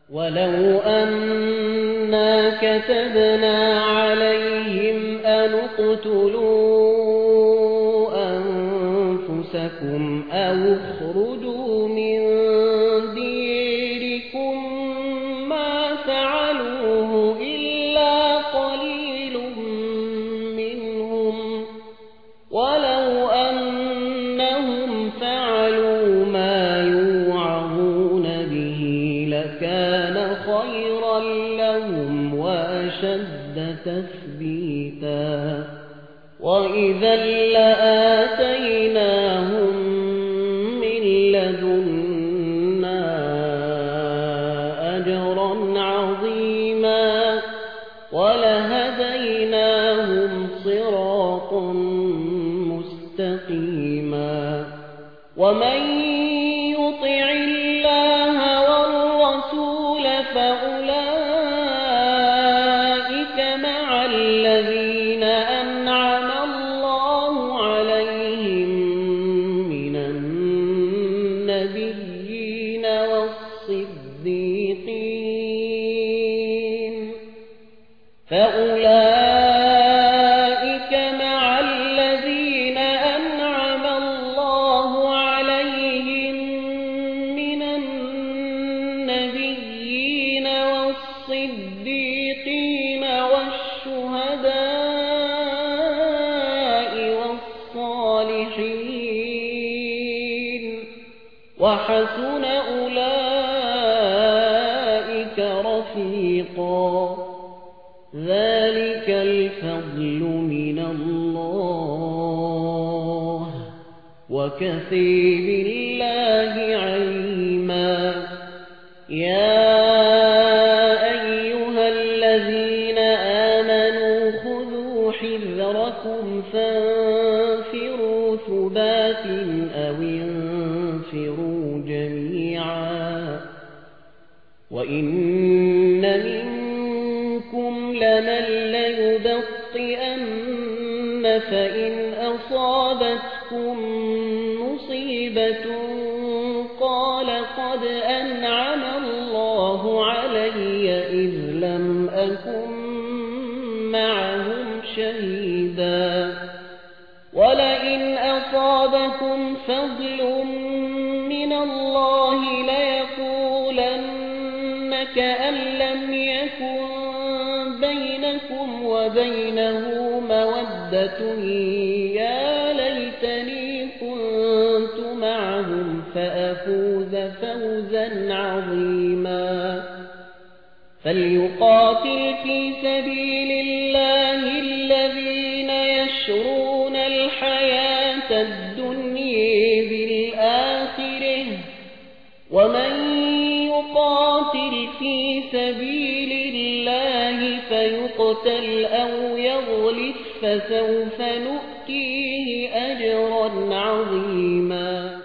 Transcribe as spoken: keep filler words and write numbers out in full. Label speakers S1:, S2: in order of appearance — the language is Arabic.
S1: ولو أنا كتبنا عليهم أن اقتلوا أنفسكم أو اخرجوا من ديركم ما فعلوه إلا قليل منهم ولو أنهم فعلوا ما يوعظون به لكان خيرا لهم وأشد تثبيتا وإذا لآتيناهم من لدنا أجرا عظيما ولهديناهم صراطا مستقيما ومن يطع الله والرسول فأولئك مع الذين أنعم الله عليهم من النبيين والصديقين فأولئك مع الذين أنعم الله عليهم من النبيين والصديقين والشهداء والصالحين وحسن أولئك رفيقا ذلك الفضل من الله وكفى بالله عليما يا أيها الذين آمنوا خذوا حذركم فانفروا ثبات أو انفروا جميعا وإن منكم لمن ليبطئن فإن أصابتكم مصيبة قال قد أنعم الله علي إذ لم أكن معهم شهيدا ولئن أصابكم فضل من الله ليقولن كأن لم يكن بينكم وبينه مودة يا ليتني كنت معهم فأفوز فوزا عظيما فليقاتل في سبيل الله الذين يشرون الحياة الدنيا بالآخرة ومن يقاتل في سبيل الله فيقتل أو يغلف فسوف نؤتيه أجرا عظيما